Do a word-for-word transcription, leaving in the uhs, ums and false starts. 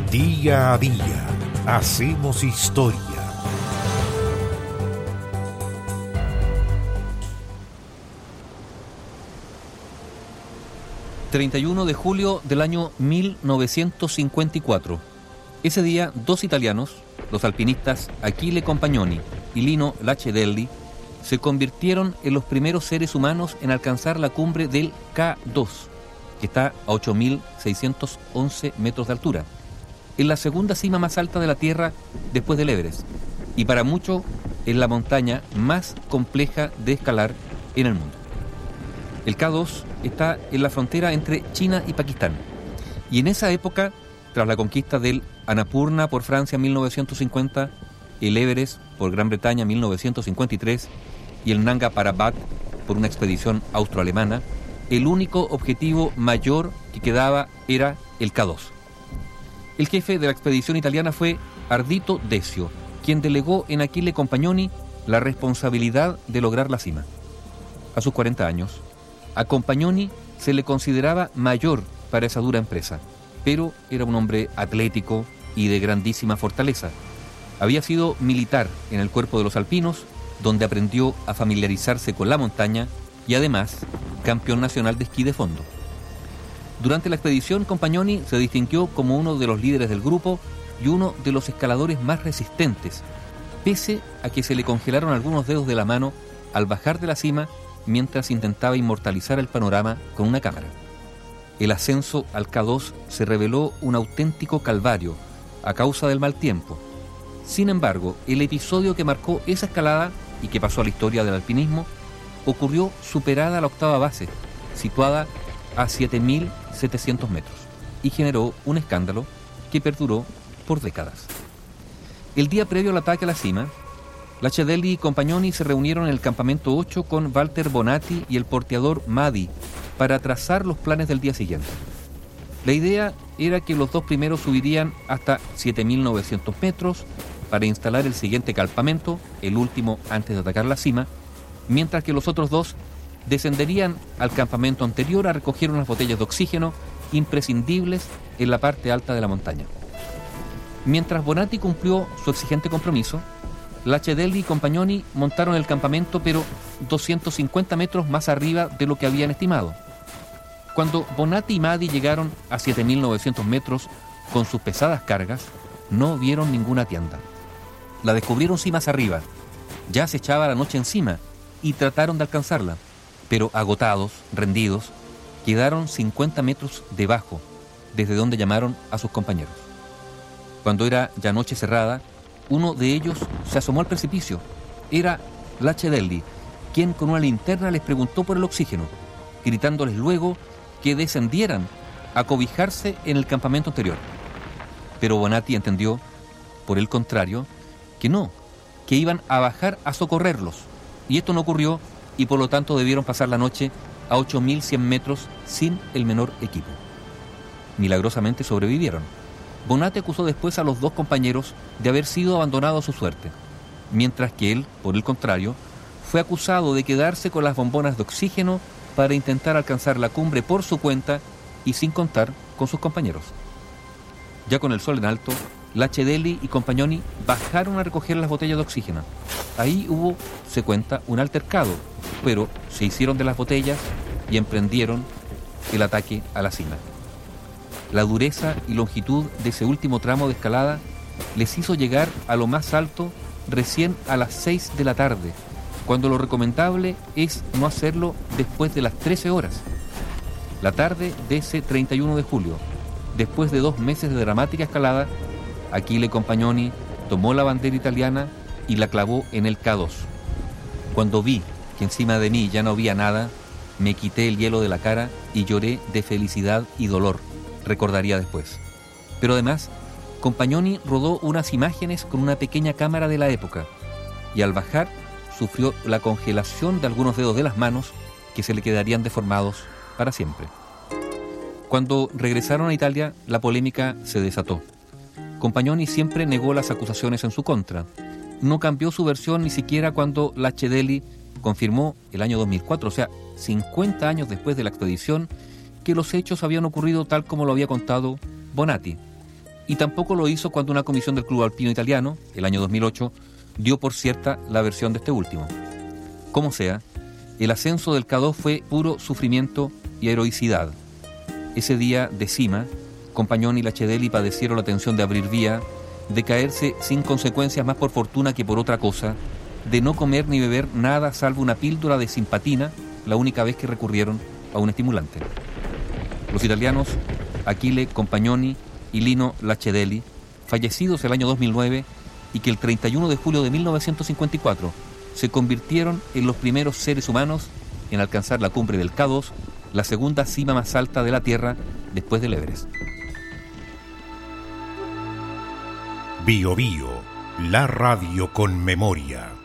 Día a día hacemos historia. treinta y uno de julio del año mil novecientos cincuenta y cuatro. Ese día, dos italianos, los alpinistas Achille Compagnoni y Lino Lacedelli, se convirtieron en los primeros seres humanos en alcanzar la cumbre del K dos, que está a ocho mil seiscientos once metros de altura, en la segunda cima más alta de la Tierra después del Everest, y para muchos es la montaña más compleja de escalar en el mundo. El K dos está en la frontera entre China y Pakistán, y en esa época, tras la conquista del Annapurna por Francia en mil novecientos cincuenta, el Everest por Gran Bretaña en mil novecientos cincuenta y tres y el Nanga Parbat por una expedición austroalemana, el único objetivo mayor que quedaba era el K dos. El jefe de la expedición italiana fue Ardito Desio, quien delegó en Achille Compagnoni la responsabilidad de lograr la cima. A sus cuarenta años, a Compagnoni se le consideraba mayor para esa dura empresa, pero era un hombre atlético y de grandísima fortaleza. Había sido militar en el cuerpo de los alpinos, donde aprendió a familiarizarse con la montaña y además campeón nacional de esquí de fondo. Durante la expedición, Compagnoni se distinguió como uno de los líderes del grupo y uno de los escaladores más resistentes, pese a que se le congelaron algunos dedos de la mano al bajar de la cima mientras intentaba inmortalizar el panorama con una cámara. El ascenso al K dos se reveló un auténtico calvario a causa del mal tiempo. Sin embargo, el episodio que marcó esa escalada y que pasó a la historia del alpinismo ocurrió superada la octava base, situada a siete mil setecientos metros, y generó un escándalo que perduró por décadas. El día previo al ataque a la cima, Lacedelli y Compagnoni se reunieron en el campamento ocho con Walter Bonatti y el porteador Madi para trazar los planes del día siguiente. La idea era que los dos primeros subirían hasta siete mil novecientos metros para instalar el siguiente campamento, el último antes de atacar la cima, mientras que los otros dos descenderían al campamento anterior a recoger unas botellas de oxígeno imprescindibles en la parte alta de la montaña. Mientras Bonatti cumplió su exigente compromiso, Lacedelli y Compagnoni montaron el campamento, pero doscientos cincuenta metros más arriba de lo que habían estimado. Cuando Bonatti y Madi llegaron a siete mil novecientos metros con sus pesadas cargas, no vieron ninguna tienda. La descubrieron sí más arriba. Ya se echaba la noche encima y trataron de alcanzarla, pero agotados, rendidos, quedaron cincuenta metros debajo, desde donde llamaron a sus compañeros. Cuando era ya noche cerrada, uno de ellos se asomó al precipicio. Era Lacedelli, quien con una linterna les preguntó por el oxígeno, gritándoles luego que descendieran a cobijarse en el campamento anterior. Pero Bonatti entendió, por el contrario, que no, que iban a bajar a socorrerlos, y esto no ocurrió, y por lo tanto debieron pasar la noche a ocho mil cien metros sin el menor equipo. Milagrosamente sobrevivieron. Bonatti acusó después a los dos compañeros de haber sido abandonados a su suerte, mientras que él, por el contrario, fue acusado de quedarse con las bombonas de oxígeno para intentar alcanzar la cumbre por su cuenta y sin contar con sus compañeros. Ya con el sol en alto, Lacedelli y Compagnoni bajaron a recoger las botellas de oxígeno. Ahí hubo, se cuenta, un altercado, pero se hicieron de las botellas y emprendieron el ataque a la cima. La dureza y longitud de ese último tramo de escalada les hizo llegar a lo más alto recién a las seis de la tarde, cuando lo recomendable es no hacerlo después de las trece horas. La tarde de ese treinta y uno de julio, después de dos meses de dramática escalada, Achille Compagnoni tomó la bandera italiana y la clavó en el K dos. Cuando vi que encima de mí ya no había nada, me quité el hielo de la cara y lloré de felicidad y dolor, recordaría después. Pero además, Compagnoni rodó unas imágenes con una pequeña cámara de la época, y al bajar sufrió la congelación de algunos dedos de las manos que se le quedarían deformados para siempre. Cuando regresaron a Italia, la polémica se desató. Compagnoni siempre negó las acusaciones en su contra. No cambió su versión ni siquiera cuando Lacedelli confirmó el año dos mil cuatro, o sea, cincuenta años después de la expedición, que los hechos habían ocurrido tal como lo había contado Bonatti. y tampoco lo hizo cuando una comisión del Club Alpino Italiano, el año dos mil ocho, dio por cierta la versión de este último. Como sea, el ascenso del K dos fue puro sufrimiento y heroicidad. Ese día de cima, Compagnoni y Lacedelli padecieron la tensión de abrir vía, de caerse sin consecuencias más por fortuna que por otra cosa, de no comer ni beber nada salvo una píldora de simpatina, la única vez que recurrieron a un estimulante. Los italianos, Achille Compagnoni y Lino Lacedelli, fallecidos el año dos mil nueve y que el treinta y uno de julio de mil novecientos cincuenta y cuatro se convirtieron en los primeros seres humanos en alcanzar la cumbre del K dos, la segunda cima más alta de la Tierra después del Everest. Bio Bio, la radio con memoria.